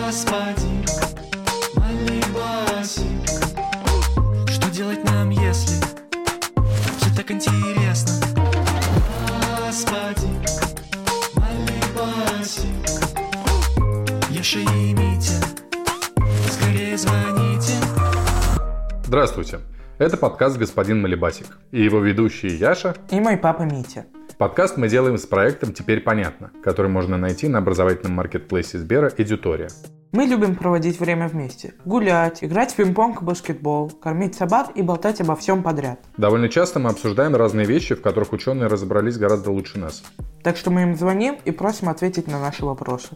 Господин Малибасик, что делать нам, если все так интересно? Господин Малибасик, Яша и Митя, скорее звоните. Здравствуйте, это подкаст «Господин Малибасик» и его ведущие Яша и мой папа Митя. Подкаст мы делаем с проектом «Теперь понятно», который можно найти на образовательном маркетплейсе Сбера «Эдютория». Мы любим проводить время вместе. Гулять, играть в пинг-понг и баскетбол, кормить собак и болтать обо всем подряд. Довольно часто мы обсуждаем разные вещи, в которых ученые разобрались гораздо лучше нас. Так что мы им звоним и просим ответить на наши вопросы.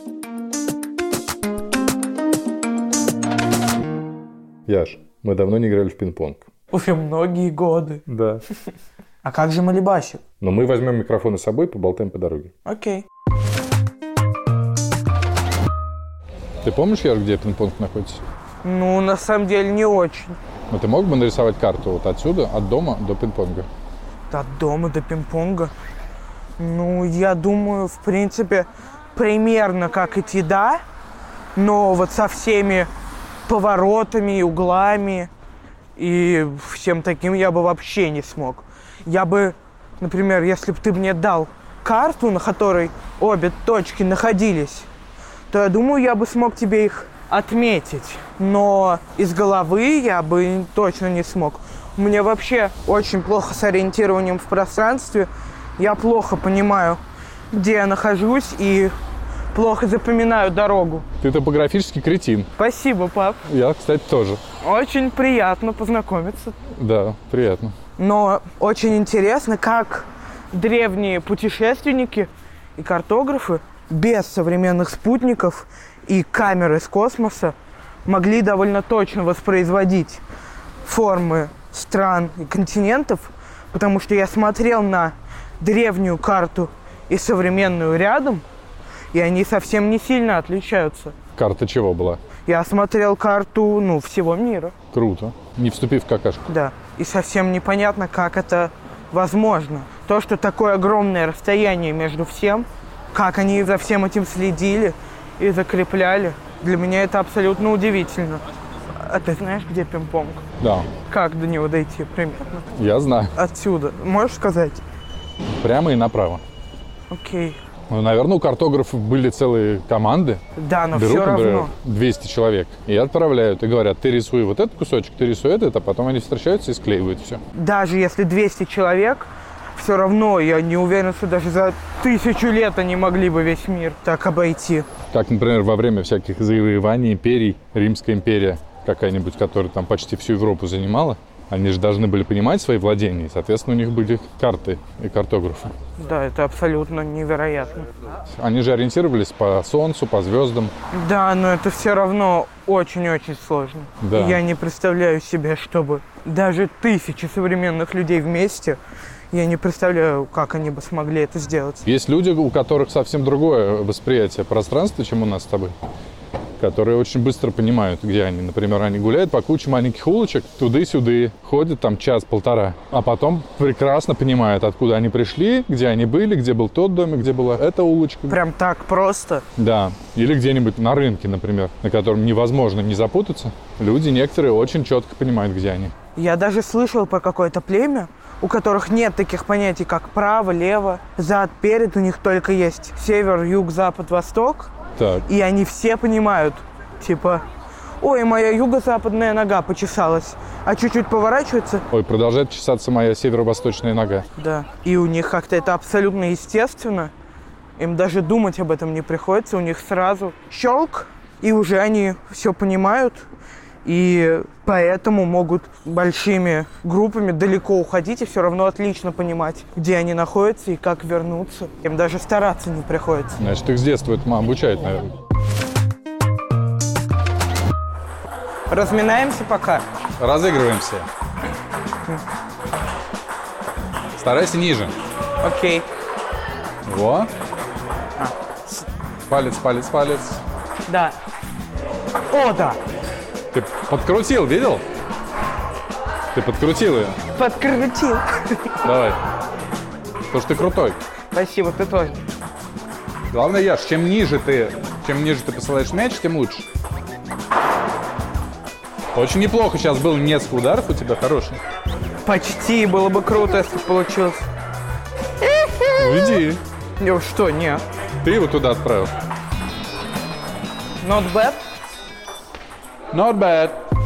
Яш, мы давно не играли в пинг-понг. Уже многие годы. Да. А как же Малибасик? Но мы возьмем микрофоны с собой и поболтаем по дороге. Окей. Ты помнишь, Яш, где пинг-понг находится? Ну, на самом деле, не очень. Но ты мог бы нарисовать карту вот отсюда, от дома до пинг-понга? От дома до пинг-понга? Ну, я думаю, в принципе, примерно как идти, да. Но вот со всеми поворотами и углами и всем таким я бы вообще не смог. Я бы, например, если бы ты мне дал карту, на которой обе точки находились, то я думаю, я бы смог тебе их отметить. Но из головы я бы точно не смог. У меня вообще очень плохо с ориентированием в пространстве. Я плохо понимаю, где я нахожусь, и плохо запоминаю дорогу. Ты топографический кретин. Спасибо, пап. Я, кстати, тоже. Очень приятно познакомиться. Да, приятно. Но очень интересно, как древние путешественники и картографы без современных спутников и камер из космоса могли довольно точно воспроизводить формы стран и континентов, потому что я смотрел на древнюю карту и современную рядом, и они совсем не сильно отличаются. Карта чего была? Я смотрел карту, всего мира. Круто. Не вступив в какашку. Да. И совсем непонятно, как это возможно. То, что такое огромное расстояние между всем, как они за всем этим следили и закрепляли, для меня это абсолютно удивительно. А ты знаешь, где пинг-понг? Да. Как до него дойти примерно? Я знаю. Отсюда. Можешь сказать? Прямо и направо. Окей. Ну, наверное, у картографов были целые команды. Да, но берут, все например, равно. 200 человек и отправляют, и говорят, ты рисуй вот этот кусочек, ты рисуй этот, а потом они встречаются и склеивают все. Даже если 200 человек, все равно я не уверен, что даже за 1000 лет они могли бы весь мир так обойти. Как, например, во время всяких завоеваний империй, Римская империя какая-нибудь, которая там почти всю Европу занимала, они же должны были понимать свои владения, и, соответственно, у них были карты и картографы. Да, это абсолютно невероятно. Они же ориентировались по Солнцу, по звездам. Да, но это все равно очень-очень сложно. Да. Я не представляю себе, чтобы даже 1000 современных людей вместе, я не представляю, как они бы смогли это сделать. Есть люди, у которых совсем другое восприятие пространства, чем у нас с тобой, которые очень быстро понимают, где они. Например, они гуляют по куче маленьких улочек, туды-сюды, ходят там час-полтора, а потом прекрасно понимают, откуда они пришли, где они были, где был тот домик, где была эта улочка. Прям так просто? Да. Или где-нибудь на рынке, например, на котором невозможно не запутаться. Люди некоторые очень четко понимают, где они. Я даже слышал про какое-то племя, у которых нет таких понятий, как право, лево, зад, перед. У них только есть север, юг, запад, восток. Так. И они все понимают, типа, ой, моя юго-западная нога почесалась, а чуть-чуть поворачивается. Ой, продолжает чесаться моя северо-восточная нога. Да. И у них как-то это абсолютно естественно. Им даже думать об этом не приходится. У них сразу щелк, и уже они все понимают. И поэтому могут большими группами далеко уходить и все равно отлично понимать, где они находятся и как вернуться. Им даже стараться не приходится. Значит, их с детства это обучает, наверное. Разминаемся пока. Разыгрываемся. Старайся ниже. Окей. Во. Палец, палец, палец. Да. О, да. Ты подкрутил, видел? Ты подкрутил ее. Подкрутил. Давай. Потому что ты крутой. Спасибо, ты тоже. Главное, Яш, чем ниже ты посылаешь мяч, тем лучше. Очень неплохо сейчас было, несколько ударов у тебя хороших. Почти, было бы круто, если бы получилось. Ну иди. Ну что, нет. Ты его туда отправил. Not bad. Not bad.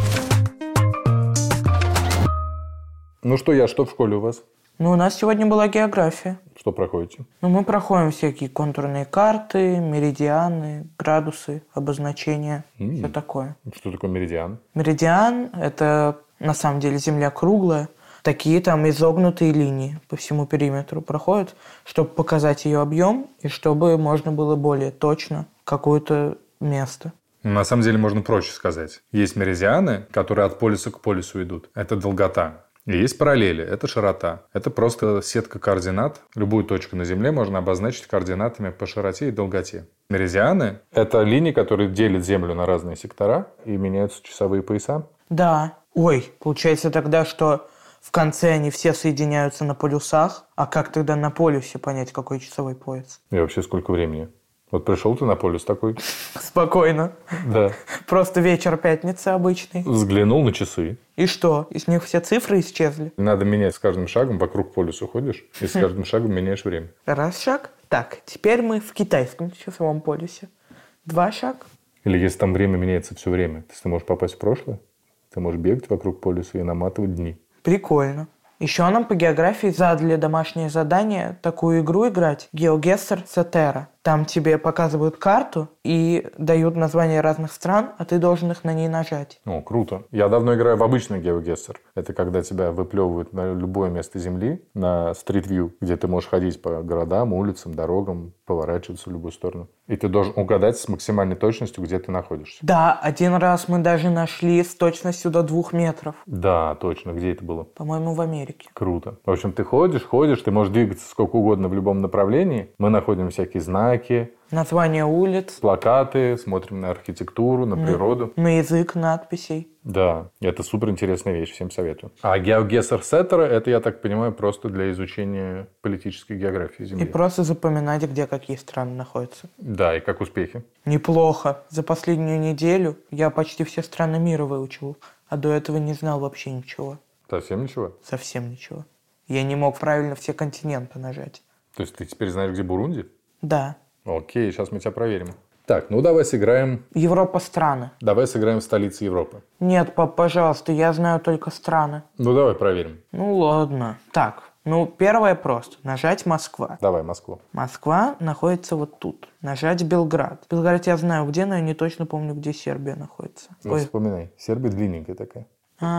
Ну что, Яш, что в школе у вас? Ну, у нас сегодня была география. Что проходите? Ну, мы проходим всякие контурные карты, меридианы, градусы, обозначения, все такое. Что такое меридиан? Меридиан – это, на самом деле, Земля круглая. Такие там изогнутые линии по всему периметру проходят, чтобы показать ее объем и чтобы можно было более точно какое-то место. На самом деле можно проще сказать. Есть меридианы, которые от полюса к полюсу идут. Это долгота. И есть параллели. Это широта. Это просто сетка координат. Любую точку на Земле можно обозначить координатами по широте и долготе. Меридианы – это линии, которые делят Землю на разные сектора и меняются часовые пояса. Да. Ой, получается тогда, что в конце они все соединяются на полюсах. А как тогда на полюсе понять, какой часовой пояс? И вообще сколько времени? Вот пришел ты на полюс такой. Спокойно. Да. Просто вечер пятницы обычный. Взглянул на часы. И что? Из них все цифры исчезли? Надо менять с каждым шагом, вокруг полюса ходишь, и с каждым шагом меняешь время. Раз шаг. Так, теперь мы в китайском часовом полюсе. 2 шаг. Или если там время меняется все время, то есть ты можешь попасть в прошлое, ты можешь бегать вокруг полюса и наматывать дни. Прикольно. Еще нам по географии задали домашнее задание такую игру играть. GeoGuessr Cetera. Там тебе показывают карту и дают названия разных стран, а ты должен их на ней нажать. О, круто. Я давно играю в обычный GeoGuessr. Это когда тебя выплевывают на любое место Земли, на Street View, где ты можешь ходить по городам, улицам, дорогам, поворачиваться в любую сторону. И ты должен угадать с максимальной точностью, где ты находишься. Да, один раз мы даже нашли с точностью до 2 метров. Да, точно. Где это было? По-моему, в Америке. Круто. В общем, ты ходишь, ты можешь двигаться сколько угодно в любом направлении. Мы находим всякие знаки, Названия улиц. плакаты, смотрим на архитектуру, на природу. На язык надписей. Да, это супер интересная вещь, всем советую. А GeoGuessr Cetera, это, я так понимаю, просто для изучения политической географии Земли. И просто запоминать, где какие страны находятся. Да, и как успехи? Неплохо. За последнюю неделю я почти все страны мира выучил, а до этого не знал вообще ничего. Совсем ничего? Совсем ничего. Я не мог правильно все континенты нажать. То есть ты теперь знаешь, где Бурунди? Да. Окей, сейчас мы тебя проверим. Так, ну давай сыграем. Европа страны. Давай сыграем в столице Европы. Нет, пап, пожалуйста, я знаю только страны. Ну давай проверим. Ну ладно. Так, первое просто. Нажать Москва. Давай, Москву. Москва находится вот тут. Нажать Белград. Белград я знаю где, но я не точно помню, где Сербия находится. Ну, вспоминай. Сербия длинненькая такая.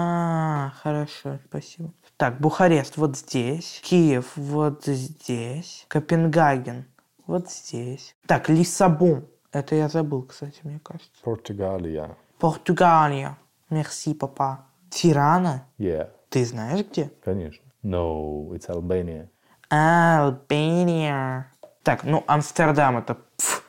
Хорошо, спасибо. Так, Бухарест вот здесь. Киев вот здесь. Копенгаген вот здесь. Так, Лиссабон. Это я забыл, кстати, мне кажется. Португалия. Португалия. Мерси, папа. Тирана? Yeah. Ты знаешь где? Конечно. No, it's Albania. Албания. Так, Амстердам это...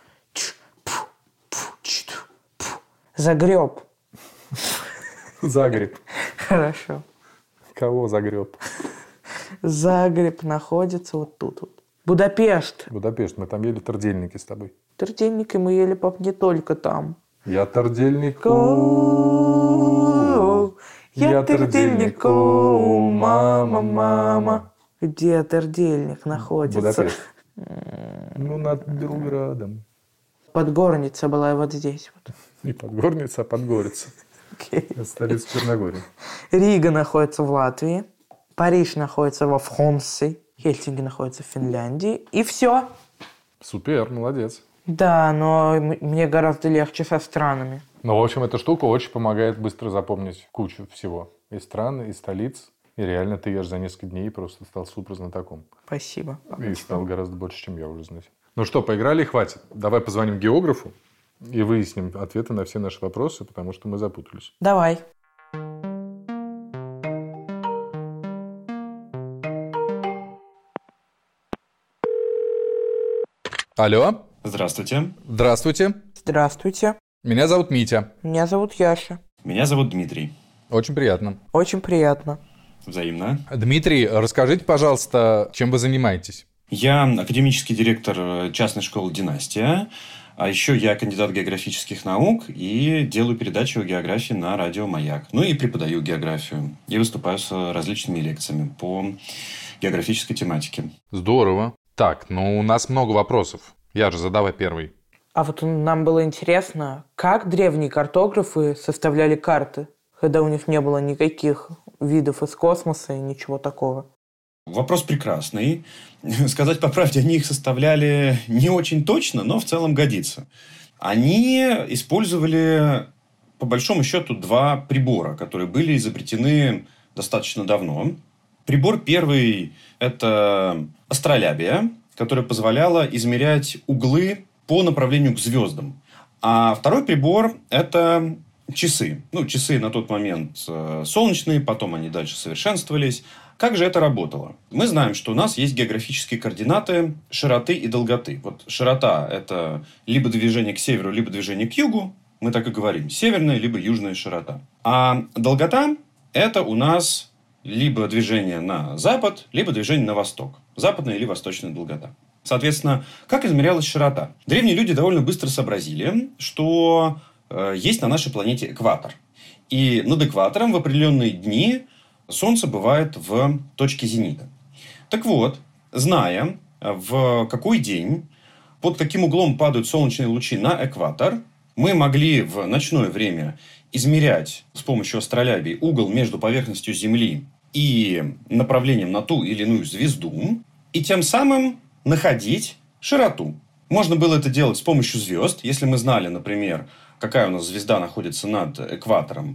Загреб. Загреб. Хорошо. Кого загреб? Загреб находится вот тут вот. Будапешт. Будапешт. Мы там ели тордельники с тобой. Тордельники мы ели, пап, не только там. Я тордельнику. Я тордельнику. Мама. Где тордельник находится? Будапешт. Над Белградом. Подгорница была вот здесь вот. Не Подгорница, а Подгорица. Это столица Черногории. Рига находится в Латвии. Париж находится во Франции. Хельсинки находится в Финляндии. И все. Супер, молодец. Да, но мне гораздо легче со странами. В общем, эта штука очень помогает быстро запомнить кучу всего. И стран, и столиц. И реально ты ешь за несколько дней просто стал супер знатоком. Спасибо. И стал гораздо больше, чем я уже знать. Ну что, поиграли и хватит. Давай позвоним географу и выясним ответы на все наши вопросы, потому что мы запутались. Давай. Алло. Здравствуйте. Здравствуйте. Здравствуйте. Меня зовут Митя. Меня зовут Яша. Меня зовут Дмитрий. Очень приятно. Очень приятно. Взаимно. Дмитрий, расскажите, пожалуйста, чем вы занимаетесь? Я академический директор частной школы «Династия». А еще я кандидат географических наук и делаю передачи о географии на радио «Маяк». Ну и преподаю географию. И выступаю с различными лекциями по географической тематике. Здорово. Так, у нас много вопросов. Я же задавай первый. А вот нам было интересно, как древние картографы составляли карты, когда у них не было никаких видов из космоса и ничего такого? Вопрос прекрасный. Сказать по правде, они их составляли не очень точно, но в целом годится. Они использовали, по большому счету, два прибора, которые были изобретены достаточно давно. Прибор первый – это астролябия, которая позволяла измерять углы по направлению к звездам. А второй прибор – это часы. Часы на тот момент солнечные, потом они дальше совершенствовались. Как же это работало? Мы знаем, что у нас есть географические координаты широты и долготы. Вот широта – это либо движение к северу, либо движение к югу. Мы так и говорим. Северная, либо южная широта. А долгота – это у нас либо движение на запад, либо движение на восток. Западная или восточная долгота. Соответственно, как измерялась широта? Древние люди довольно быстро сообразили, что есть на нашей планете экватор. И над экватором в определенные дни Солнце бывает в точке зенита. Так вот, зная, в какой день, под каким углом падают солнечные лучи на экватор, мы могли в ночное время измерять с помощью астролябии угол между поверхностью Земли и направлением на ту или иную звезду, и тем самым находить широту. Можно было это делать с помощью звезд, если мы знали, например, какая у нас звезда находится над экватором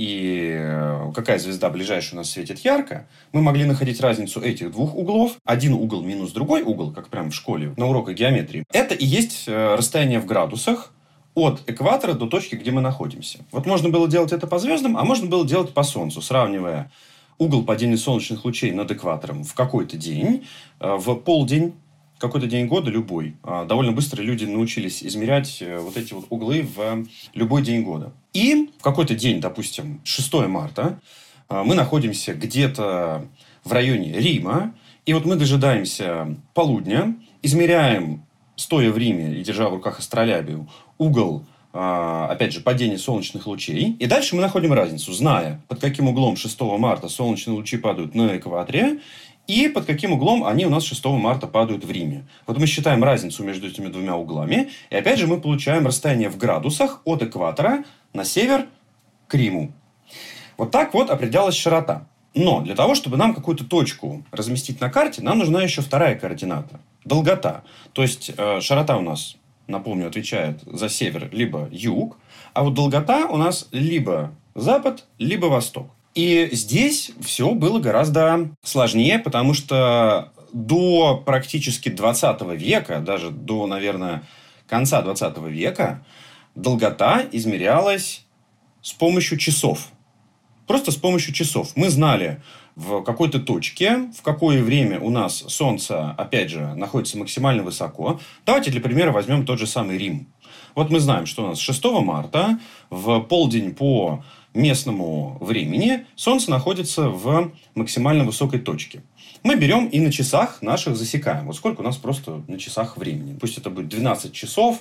и какая звезда ближайшая у нас светит ярко, мы могли находить разницу этих двух углов. Один угол минус другой угол, как прямо в школе на уроках геометрии. Это и есть расстояние в градусах от экватора до точки, где мы находимся. Вот можно было делать это по звездам, а можно было делать по Солнцу, сравнивая угол падения солнечных лучей над экватором в какой-то день, в полдень, какой-то день года, любой. Довольно быстро люди научились измерять вот эти вот углы в любой день года. И в какой-то день, допустим, 6 марта, мы находимся где-то в районе Рима. И вот мы дожидаемся полудня, измеряем, стоя в Риме и держа в руках астролябию, угол, опять же, падения солнечных лучей. И дальше мы находим разницу, зная, под каким углом 6 марта солнечные лучи падают на экваторе, и под каким углом они у нас 6 марта падают в Риме. Вот мы считаем разницу между этими двумя углами. И опять же мы получаем расстояние в градусах от экватора на север к Риму. Вот так вот определялась широта. Но для того, чтобы нам какую-то точку разместить на карте, нам нужна еще вторая координата. Долгота. То есть широта у нас, напомню, отвечает за север либо юг. А вот долгота у нас либо запад, либо восток. И здесь все было гораздо сложнее, потому что до практически 20 века, даже до, наверное, конца 20 века, долгота измерялась с помощью часов. Просто с помощью часов. Мы знали, в какой-то точке, в какое время у нас Солнце, опять же, находится максимально высоко. Давайте для примера возьмем тот же самый Рим. Вот мы знаем, что у нас 6 марта в полдень по местному времени Солнце находится в максимально высокой точке. Мы берем и на часах наших засекаем. Вот сколько у нас просто на часах времени. Пусть это будет 12 часов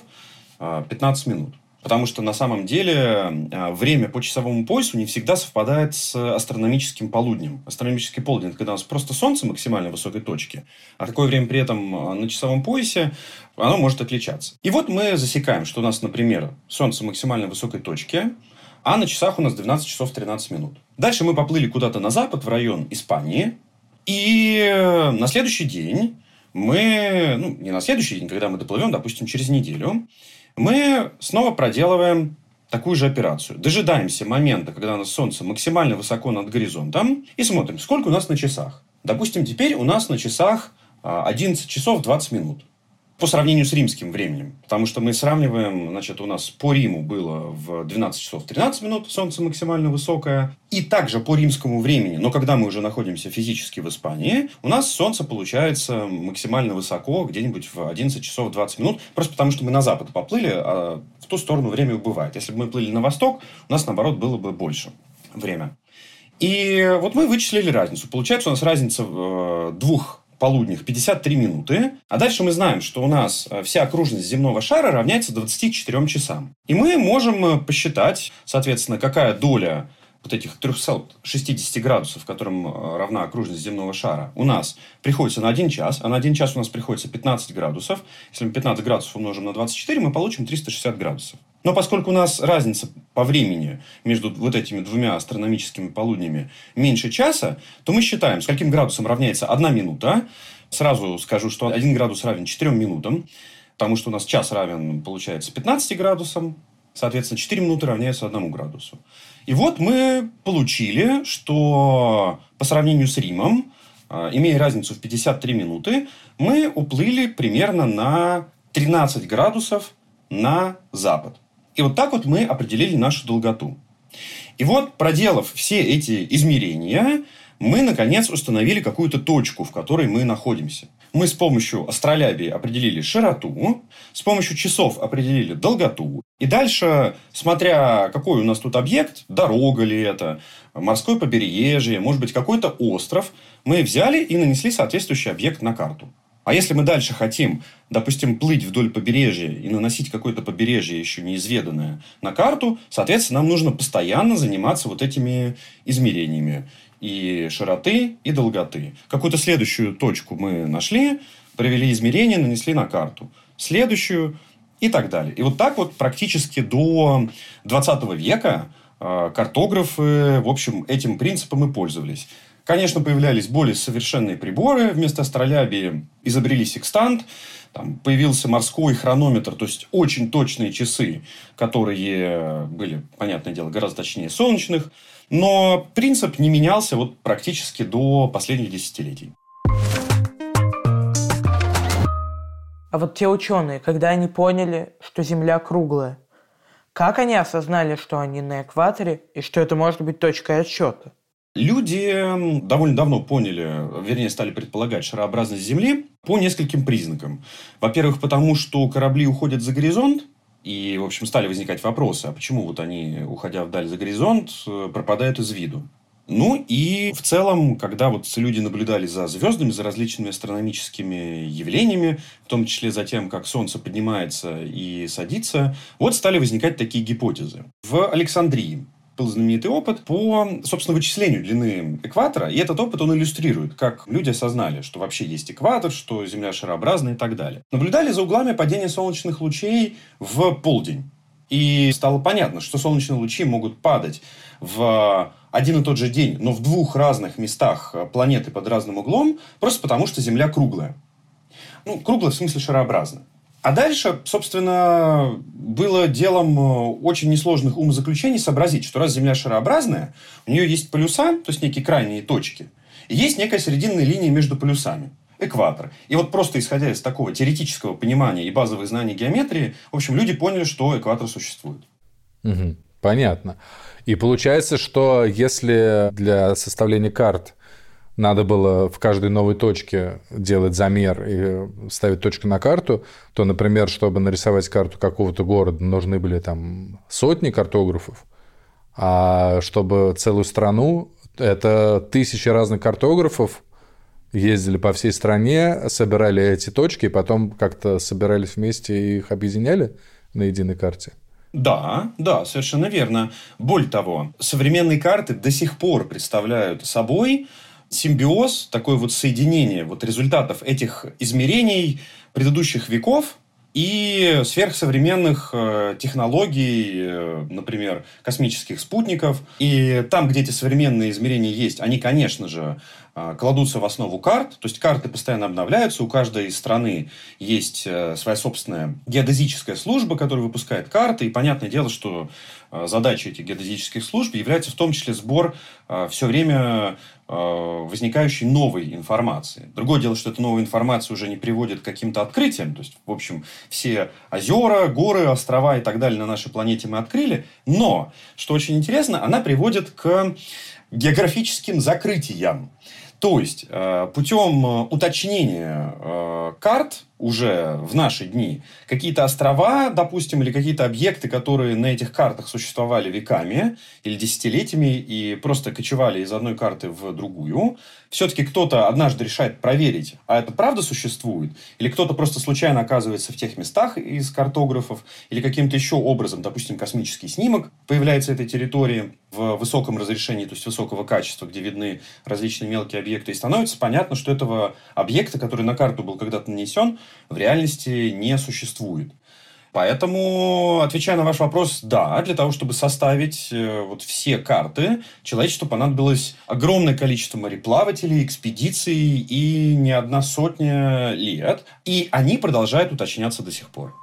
15 минут. Потому что на самом деле время по часовому поясу не всегда совпадает с астрономическим полуднем. Астрономический полдень – это когда у нас просто Солнце в максимально высокой точке, а такое время при этом на часовом поясе оно может отличаться. И вот мы засекаем, что у нас, например, Солнце в максимально высокой точке, а на часах у нас 12 часов 13 минут. Дальше мы поплыли куда-то на запад, в район Испании, и на следующий день мы, не на следующий день, когда мы доплывем, допустим, через неделю, мы снова проделываем такую же операцию. Дожидаемся момента, когда у нас Солнце максимально высоко над горизонтом, и смотрим, сколько у нас на часах. Допустим, теперь у нас на часах 11 часов 20 минут. По сравнению с римским временем. Потому что мы сравниваем, значит, у нас по Риму было в 12 часов 13 минут Солнце максимально высокое. И также по римскому времени, но когда мы уже находимся физически в Испании, у нас Солнце получается максимально высоко, где-нибудь в 11 часов 20 минут. Просто потому что мы на запад поплыли, а в ту сторону время убывает. Если бы мы плыли на восток, у нас, наоборот, было бы больше время. И вот мы вычислили разницу. Получается у нас разница двух полуднях 53 минуты. А дальше мы знаем, что у нас вся окружность земного шара равняется 24 часам. И мы можем посчитать, соответственно, какая доля вот этих 360 градусов, которым равна окружность земного шара, у нас приходится на 1 час, а на 1 час у нас приходится 15 градусов. Если мы 15 градусов умножим на 24, мы получим 360 градусов. Но поскольку у нас разница по времени между вот этими двумя астрономическими полуднями меньше часа, то мы считаем, скольким градусам равняется 1 минута. Сразу скажу, что 1 градус равен 4 минутам, потому что у нас час равен, получается, 15 градусам. Соответственно, 4 минуты равняются 1 градусу. И вот мы получили, что по сравнению с Римом, имея разницу в 53 минуты, мы уплыли примерно на 13 градусов на запад. И вот так вот мы определили нашу долготу. И вот, проделав все эти измерения, мы, наконец, установили какую-то точку, в которой мы находимся. Мы с помощью астролябии определили широту, с помощью часов определили долготу. И дальше, смотря какой у нас тут объект, дорога ли это, морское побережье, может быть, какой-то остров, мы взяли и нанесли соответствующий объект на карту. А если мы дальше хотим, допустим, плыть вдоль побережья и наносить какое-то побережье еще неизведанное на карту, соответственно, нам нужно постоянно заниматься вот этими измерениями и широты, и долготы. Какую-то следующую точку мы нашли, провели измерения, нанесли на карту. Следующую и так далее. И вот так вот практически до 20 века картографы, в общем, этим принципом и пользовались. Конечно, появлялись более совершенные приборы. Вместо астролябии изобрели секстант. Там появился морской хронометр, то есть очень точные часы, которые были, понятное дело, гораздо точнее солнечных. Но принцип не менялся вот практически до последних десятилетий. А вот те ученые, когда они поняли, что Земля круглая, как они осознали, что они на экваторе и что это может быть точкой отсчета? Люди довольно давно поняли, вернее, стали предполагать шарообразность Земли по нескольким признакам. Во-первых, потому что корабли уходят за горизонт, и, в общем, стали возникать вопросы, а почему вот они, уходя вдаль за горизонт, пропадают из виду. Ну и в целом, когда вот люди наблюдали за звездами, за различными астрономическими явлениями, в том числе за тем, как Солнце поднимается и садится, вот стали возникать такие гипотезы. В Александрии был знаменитый опыт по, собственно, вычислению длины экватора. И этот опыт, он иллюстрирует, как люди осознали, что вообще есть экватор, что Земля шарообразная и так далее. Наблюдали за углами падения солнечных лучей в полдень. И стало понятно, что солнечные лучи могут падать в один и тот же день, но в двух разных местах планеты под разным углом, просто потому что Земля круглая. Ну, круглая в смысле шарообразная. А дальше, собственно, было делом очень несложных умозаключений сообразить, что раз Земля шарообразная, у нее есть полюса, то есть некие крайние точки, и есть некая срединная линия между полюсами, экватор. И вот просто исходя из такого теоретического понимания и базовых знаний геометрии, в общем, люди поняли, что экватор существует. Угу, понятно. И получается, что если для составления карт надо было в каждой новой точке делать замер и ставить точку на карту, то, например, чтобы нарисовать карту какого-то города, нужны были там сотни картографов, а чтобы целую страну, это тысячи разных картографов ездили по всей стране, собирали эти точки, и потом как-то собирались вместе и их объединяли на единой карте. Да, совершенно верно. Более того, современные карты до сих пор представляют собой симбиоз, такое вот соединение вот результатов этих измерений предыдущих веков и сверхсовременных технологий, например, космических спутников. И там, где эти современные измерения есть, они, конечно же, кладутся в основу карт. То есть карты постоянно обновляются. У каждой страны есть своя собственная геодезическая служба, которая выпускает карты. И понятное дело, что задачей этих геодезических служб является в том числе сбор все время возникающей новой информации. Другое дело, что эта новая информация уже не приводит к каким-то открытиям. То есть, в общем, все озера, горы, острова и так далее на нашей планете мы открыли. Но, что очень интересно, она приводит к географическим закрытиям. То есть, путем уточнения карт уже в наши дни какие-то острова, допустим, или какие-то объекты, которые на этих картах существовали веками или десятилетиями и просто кочевали из одной карты в другую, все-таки кто-то однажды решает проверить, а это правда существует, или кто-то просто случайно оказывается в тех местах из картографов, или каким-то еще образом, допустим, космический снимок появляется этой территории в высоком разрешении, то есть высокого качества, где видны различные мелкие объекты, и становится понятно, что этого объекта, который на карту был когда-то нанесен, в реальности не существует. Поэтому, отвечая на ваш вопрос, да, для того, чтобы составить вот все карты, человечеству понадобилось огромное количество мореплавателей, экспедиций и не одна сотня лет. И они продолжают уточняться до сих пор.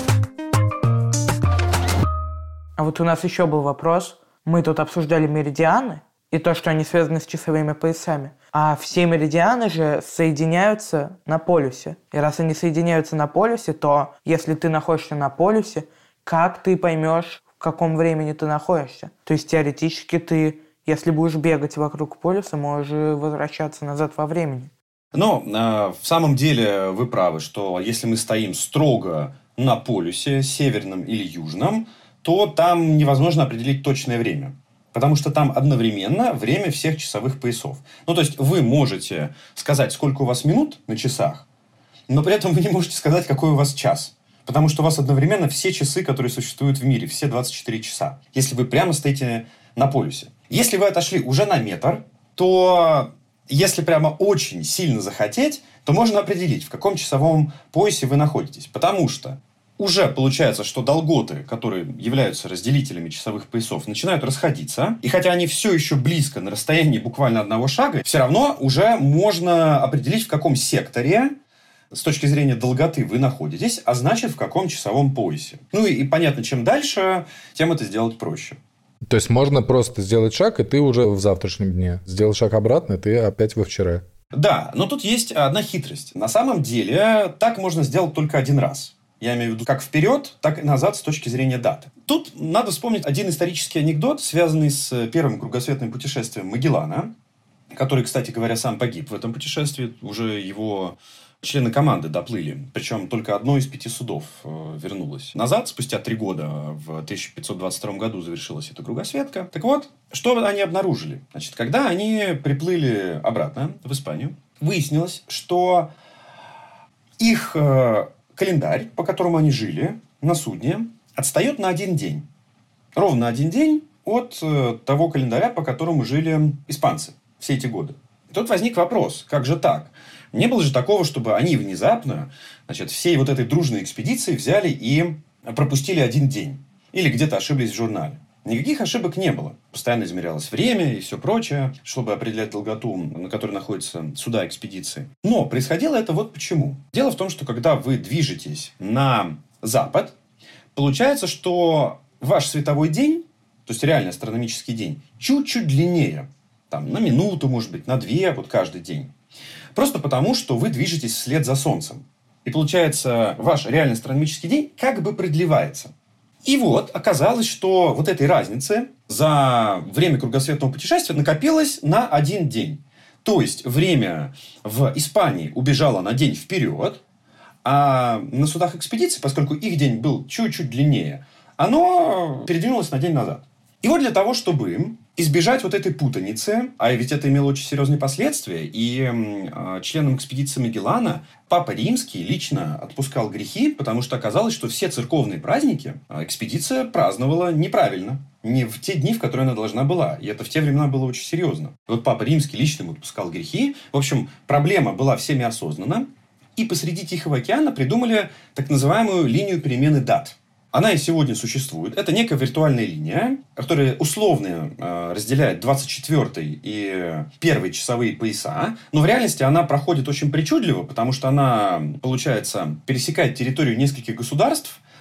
А вот у нас еще был вопрос. Мы тут обсуждали меридианы и то, что они связаны с часовыми поясами. А все меридианы же соединяются на полюсе. И раз они соединяются на полюсе, то если ты находишься на полюсе, как ты поймешь, в каком времени ты находишься? То есть теоретически ты, если будешь бегать вокруг полюса, можешь возвращаться назад во времени. Но в самом деле вы правы, что если мы стоим строго на полюсе, северном или южном, то там невозможно определить точное время. Потому что там одновременно время всех часовых поясов. Ну, то есть, вы можете сказать, сколько у вас минут на часах, но при этом вы не можете сказать, какой у вас час. Потому что у вас одновременно все часы, которые существуют в мире, все 24 часа. Если вы прямо стоите на полюсе. Если вы отошли уже на метр, то если прямо очень сильно захотеть, то можно определить, в каком часовом поясе вы находитесь. Потому что уже получается, что долготы, которые являются разделителями часовых поясов, начинают расходиться. И хотя они все еще близко, на расстоянии буквально одного шага, все равно уже можно определить, в каком секторе с точки зрения долготы вы находитесь, а значит, в каком часовом поясе. Ну и понятно, чем дальше, тем это сделать проще. То есть можно просто сделать шаг, и ты уже в завтрашнем дне. Сделал шаг обратно, и ты опять во вчера. Да, но тут есть одна хитрость. На самом деле, так можно сделать только один раз. Я имею в виду как вперед, так и назад с точки зрения даты. Тут надо вспомнить один исторический анекдот, связанный с первым кругосветным путешествием Магеллана, который, кстати говоря, сам погиб в этом путешествии. Уже его члены команды доплыли. Причем только одно из 5 судов вернулось назад. Спустя 3 года, в 1522 году, завершилась эта кругосветка. Так вот, что они обнаружили? Значит, когда они приплыли обратно в Испанию, выяснилось, что их календарь, по которому они жили на судне, отстает на 1 день. Ровно 1 день от того календаря, по которому жили испанцы все эти годы. И тут возник вопрос, как же так? Не было же такого, чтобы они внезапно, значит, всей вот этой дружной экспедиции взяли и пропустили 1 день. Или где-то ошиблись в журнале. Никаких ошибок не было. Постоянно измерялось время и все прочее, чтобы определять долготу, на которой находятся суда экспедиции. Но происходило это вот почему. Дело в том, что когда вы движетесь на запад, получается, что ваш световой день, то есть реальный астрономический день, чуть-чуть длиннее. Там, на минуту, может быть, на 2, вот каждый день. Просто потому, что вы движетесь вслед за Солнцем. И получается, ваш реальный астрономический день как бы продлевается. И вот оказалось, что вот этой разницы за время кругосветного путешествия накопилось на 1 день. То есть, время в Испании убежало на день вперед, а на судах экспедиции, поскольку их день был чуть-чуть длиннее, оно передвинулось на день назад. И вот для того, чтобы избежать вот этой путаницы, а ведь это имело очень серьезные последствия, и членам экспедиции Магеллана Папа Римский лично отпускал грехи, потому что оказалось, что все церковные праздники экспедиция праздновала неправильно. Не в те дни, в которые она должна была. И это в те времена было очень серьезно. И вот Папа Римский лично ему отпускал грехи. В общем, проблема была всеми осознана. И посреди Тихого океана придумали так называемую линию перемены дат. Она и сегодня существует. Это некая виртуальная линия, которая условно разделяет 24-й и 1-й часовые пояса. Но в реальности она проходит очень причудливо, потому что она, получается, пересекает территорию нескольких государств,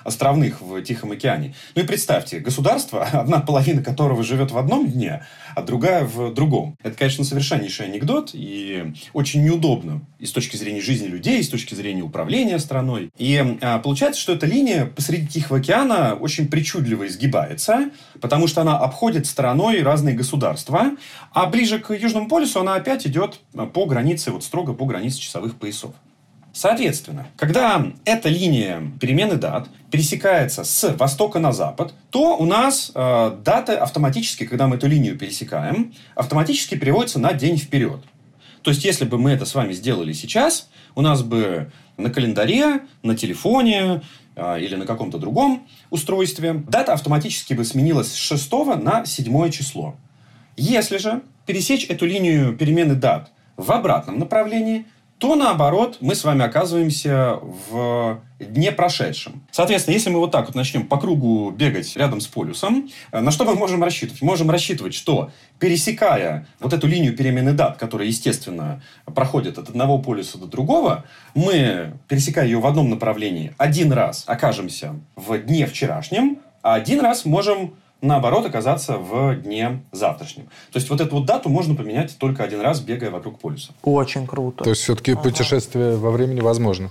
островных в Тихом океане. Ну и представьте, государство, одна половина которого живет в одном дне, а другая в другом. Это, конечно, совершеннейший анекдот и очень неудобно и с точки зрения жизни людей, и с точки зрения управления страной. И получается, что эта линия посреди Тихого океана очень причудливо изгибается, потому что она обходит стороной разные государства, а ближе к Южному полюсу она опять идет по границе, вот строго по границе часовых поясов. Соответственно, когда эта линия перемены дат пересекается с востока на запад, то у нас даты автоматически, когда мы эту линию пересекаем, автоматически переводятся на день вперед. То есть, если бы мы это с вами сделали сейчас, у нас бы на календаре, на телефоне или на каком-то другом устройстве дата автоматически бы сменилась с 6 на 7 число. Если же пересечь эту линию перемены дат в обратном направлении, то, наоборот, мы с вами оказываемся в дне прошедшем. Соответственно, если мы вот так вот начнем по кругу бегать рядом с полюсом, на что мы можем рассчитывать? Мы можем рассчитывать, что, пересекая вот эту линию перемены дат, которая, естественно, проходит от одного полюса до другого, мы, пересекая ее в одном направлении, один раз окажемся в дне вчерашнем, а один раз можем наоборот, оказаться в дне завтрашнем. То есть, вот эту вот дату можно поменять только один раз, бегая вокруг полюса. Очень круто. То есть, все-таки путешествие во времени возможно.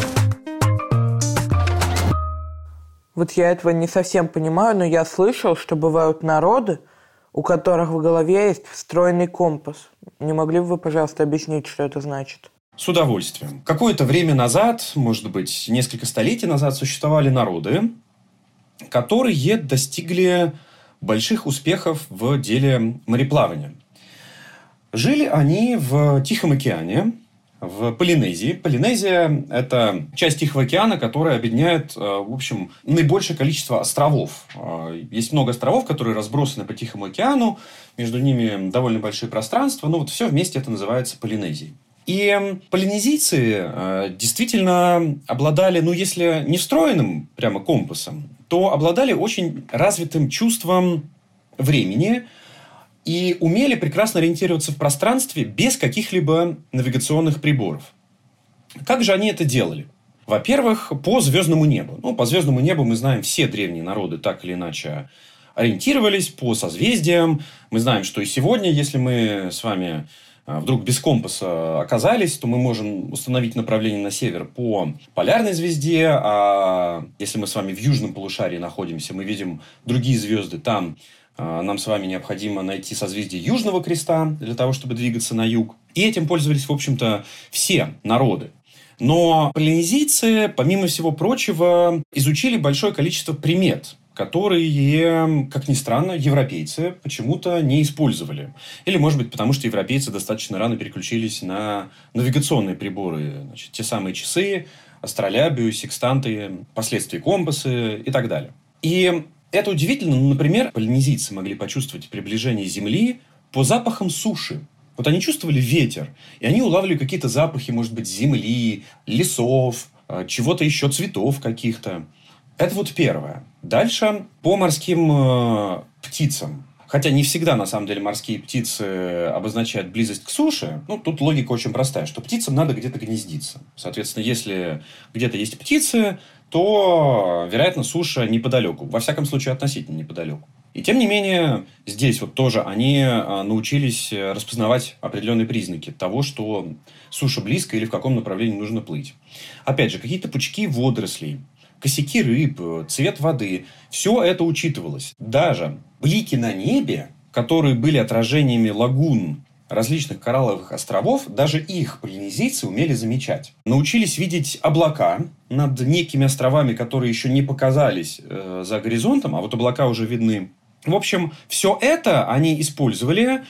Вот я этого не совсем понимаю, но я слышал, что бывают народы, у которых в голове есть встроенный компас. Не могли бы вы, пожалуйста, объяснить, что это значит? С удовольствием. Какое-то время назад, может быть, несколько столетий назад, существовали народы, которые достигли больших успехов в деле мореплавания. Жили они в Тихом океане, в Полинезии. Полинезия – это часть Тихого океана, которая объединяет, в общем, наибольшее количество островов. Есть много островов, которые разбросаны по Тихому океану, между ними довольно большие пространства, но вот все вместе это называется Полинезией. И полинезийцы действительно обладали, ну, если не встроенным прямо компасом, то обладали очень развитым чувством времени и умели прекрасно ориентироваться в пространстве без каких-либо навигационных приборов. Как же они это делали? Во-первых, по звездному небу. Ну, по звездному небу мы знаем, все древние народы так или иначе ориентировались по созвездиям. Мы знаем, что и сегодня, если мы с вами вдруг без компаса оказались, то мы можем установить направление на север по полярной звезде, а если мы с вами в южном полушарии находимся, мы видим другие звезды, там нам с вами необходимо найти созвездие Южного Креста для того, чтобы двигаться на юг. И этим пользовались, в общем-то, все народы. Но полинезийцы, помимо всего прочего, изучили большое количество примет, которые, как ни странно, европейцы почему-то не использовали. Или, может быть, потому что европейцы достаточно рано переключились на навигационные приборы. Значит, те самые часы, астролябию, секстанты, впоследствии компасы и так далее. И это удивительно. Например, полинезийцы могли почувствовать приближение Земли по запахам суши. Вот они чувствовали ветер, и они улавливали какие-то запахи, может быть, земли, лесов, чего-то еще, цветов каких-то. Это вот первое. Дальше по морским птицам. Хотя не всегда, на самом деле, морские птицы обозначают близость к суше. Ну, тут логика очень простая, что птицам надо где-то гнездиться. Соответственно, если где-то есть птицы, то, вероятно, суша неподалеку. Во всяком случае, относительно неподалеку. И тем не менее, здесь вот тоже они научились распознавать определенные признаки того, что суша близко или в каком направлении нужно плыть. Опять же, какие-то пучки водорослей, косяки рыб, цвет воды. Все это учитывалось. Даже блики на небе, которые были отражениями лагун различных коралловых островов, даже их полинезийцы умели замечать. Научились видеть облака над некими островами, которые еще не показались за горизонтом, а вот облака уже видны. В общем, все это они использовали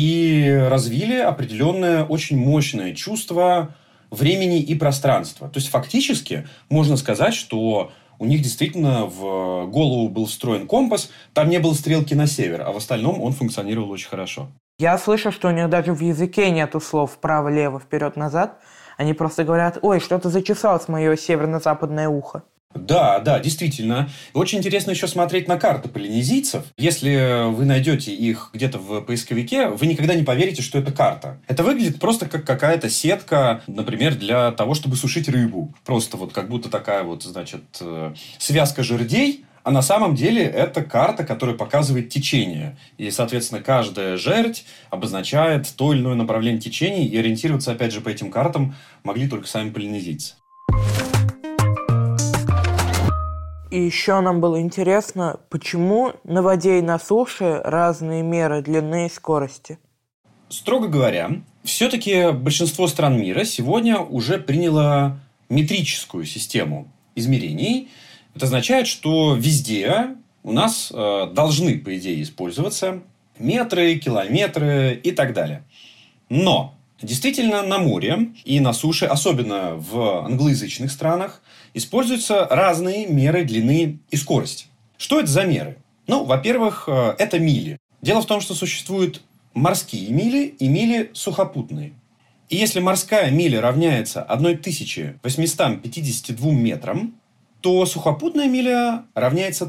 и развили определенное очень мощное чувство времени и пространства. То есть, фактически, можно сказать, что у них действительно в голову был встроен компас, там не было стрелки на север, а в остальном он функционировал очень хорошо. Я слышал, что у них даже в языке нету слов вправо-лево, вперед-назад. Они просто говорят: ой, что-то зачесалось мое северно-западное ухо. Да, действительно. Очень интересно еще смотреть на карты полинезийцев. Если вы найдете их где-то в поисковике, вы никогда не поверите, что это карта. Это выглядит просто как какая-то сетка, например, для того, чтобы сушить рыбу. Просто вот как будто такая вот, значит, связка жердей. А на самом деле это карта, которая показывает течение. И, соответственно, каждая жердь обозначает то или иное направление течения. И ориентироваться, опять же, по этим картам могли только сами полинезийцы. И еще нам было интересно, почему на воде и на суше разные меры длины и скорости. Строго говоря, все-таки большинство стран мира сегодня уже приняло метрическую систему измерений. Это означает, что везде у нас должны, по идее, использоваться метры, километры и так далее. Но действительно на море и на суше, особенно в англоязычных странах, используются разные меры длины и скорости. Что это за меры? Ну, во-первых, это мили. Дело в том, что существуют морские мили и мили сухопутные. И если морская миля равняется 1852 метрам, то сухопутная миля равняется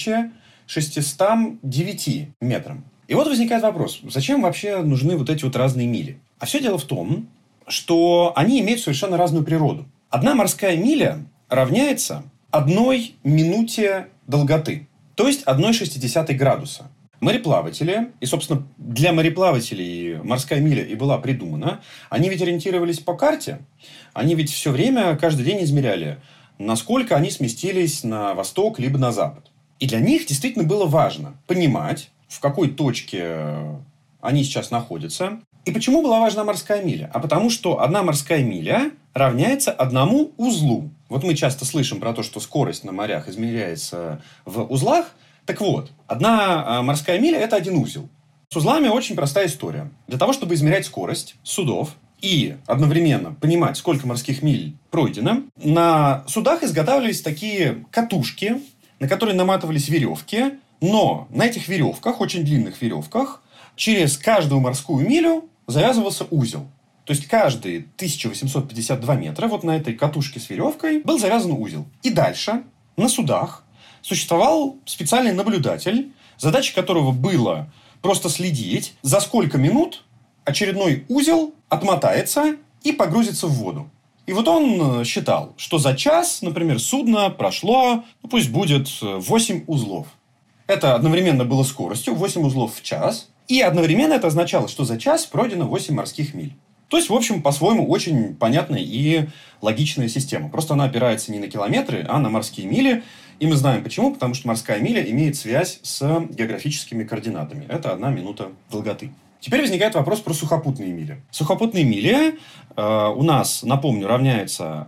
1609 метрам. И вот возникает вопрос, зачем вообще нужны вот эти вот разные мили? А все дело в том, что они имеют совершенно разную природу. Одна морская миля равняется 1 минуте долготы, то есть 1,6 градуса. Мореплаватели, и, собственно, для мореплавателей морская миля и была придумана, они ведь ориентировались по карте, они ведь все время, каждый день измеряли, насколько они сместились на восток либо на запад. И для них действительно было важно понимать, в какой точке они сейчас находятся. И почему была важна морская миля? А потому что 1 морская миля равняется 1 узлу. Вот мы часто слышим про то, что скорость на морях измеряется в узлах. Так вот, 1 морская миля – это 1 узел. С узлами очень простая история. Для того, чтобы измерять скорость судов и одновременно понимать, сколько морских миль пройдено, на судах изготавливались такие катушки, на которые наматывались веревки, но на этих веревках, очень длинных веревках, через каждую морскую милю завязывался узел. То есть каждые 1852 метра вот на этой катушке с веревкой был завязан узел. И дальше на судах существовал специальный наблюдатель, задача которого было просто следить, за сколько минут очередной узел отмотается и погрузится в воду. И вот он считал, что за час, например, судно прошло, пусть будет 8 узлов. Это одновременно было скоростью 8 узлов в час. И одновременно это означало, что за час пройдено 8 морских миль. То есть, в общем, по-своему, очень понятная и логичная система. Просто она опирается не на километры, а на морские мили. И мы знаем почему. Потому что морская миля имеет связь с географическими координатами. Это 1 минута долготы. Теперь возникает вопрос про сухопутные мили. Сухопутные мили у нас, напомню, равняются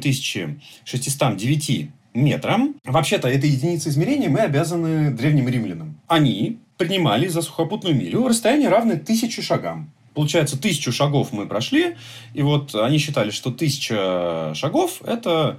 1609 метрам. Вообще-то, этой единицей измерения мы обязаны древним римлянам. Они принимали за сухопутную милю расстояние, равное 1000 шагам. Получается, 1000 шагов мы прошли, и вот они считали, что 1000 шагов – это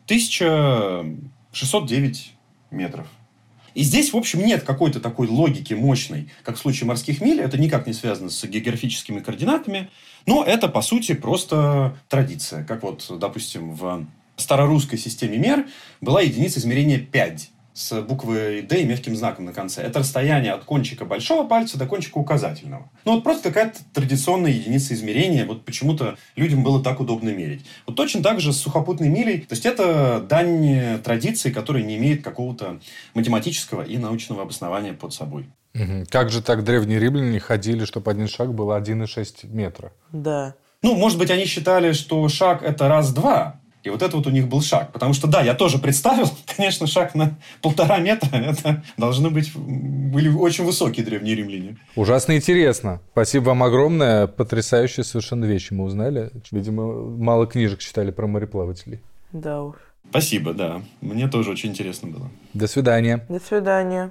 1609 метров. И здесь, в общем, нет какой-то такой логики мощной, как в случае морских миль. Это никак не связано с географическими координатами. Но это, по сути, просто традиция. Как вот, допустим, в старорусской системе мер была единица измерения 5 с буквой «Д» и мягким знаком на конце. Это расстояние от кончика большого пальца до кончика указательного. Ну, вот просто какая-то традиционная единица измерения. Вот почему-то людям было так удобно мерить. Вот точно так же с сухопутной милей. То есть, это дань традиции, которая не имеет какого-то математического и научного обоснования под собой. Как же так древние римляне ходили, чтобы 1 шаг был 1,6 метра? Да. Ну, может быть, они считали, что шаг – это раз-два. И вот это вот у них был шаг. Потому что, да, я тоже представил, конечно, шаг на 1,5 метра. Это должны были очень высокие древние римляне. Ужасно интересно. Спасибо вам огромное. Потрясающие совершенно вещи мы узнали. Видимо, мало книжек читали про мореплавателей. Да уж. Спасибо, да. Мне тоже очень интересно было. До свидания. До свидания.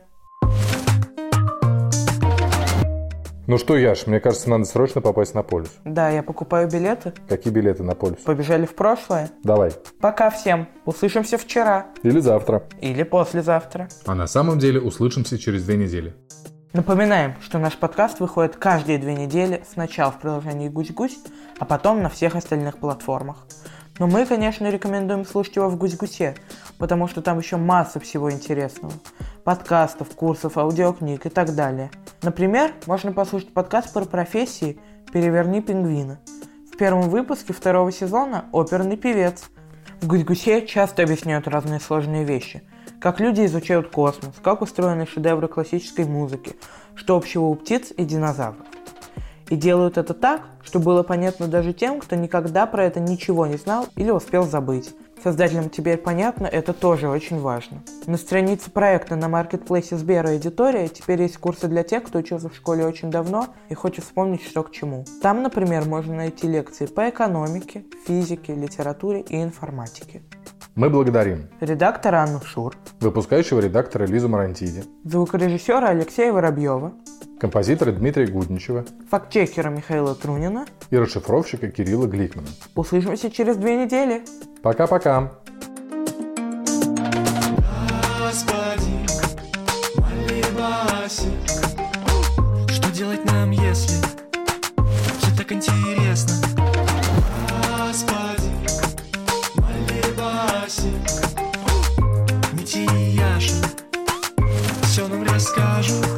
Ну что, Яш, мне кажется, надо срочно попасть на полюс. Да, я покупаю билеты. Какие билеты на полюс? Побежали в прошлое. Давай. Пока всем. Услышимся вчера. Или завтра. Или послезавтра. А на самом деле услышимся через 2 недели. Напоминаем, что наш подкаст выходит каждые 2 недели, сначала в приложении «Гусь-Гусь», а потом на всех остальных платформах. Но мы, конечно, рекомендуем слушать его в «Гусь-гусе», потому что там еще масса всего интересного. Подкастов, курсов, аудиокниг и так далее. Например, можно послушать подкаст про профессии «Переверни пингвина». В первом выпуске второго сезона оперный певец. В «Гусь-гусе» часто объясняют разные сложные вещи. Как люди изучают космос, как устроены шедевры классической музыки, что общего у птиц и динозавров. И делают это так, что было понятно даже тем, кто никогда про это ничего не знал или успел забыть. Создателям теперь понятно, это тоже очень важно. На странице проекта на маркетплейсе Сбера Эдитория теперь есть курсы для тех, кто учился в школе очень давно и хочет вспомнить, что к чему. Там, например, можно найти лекции по экономике, физике, литературе и информатике. Мы благодарим Редактора Анну Шур, выпускающего редактора Лизу Марантиди, звукорежиссера Алексея Воробьева, композитора Дмитрия Гудничева, фактчекера Михаила Трунина и расшифровщика Кирилла Гликмана. Услышимся через 2 недели. Пока-пока! Господи, молибаси. Что делать нам, если все так интересно? Господи, молибаси. Митя и Яша все нам расскажут.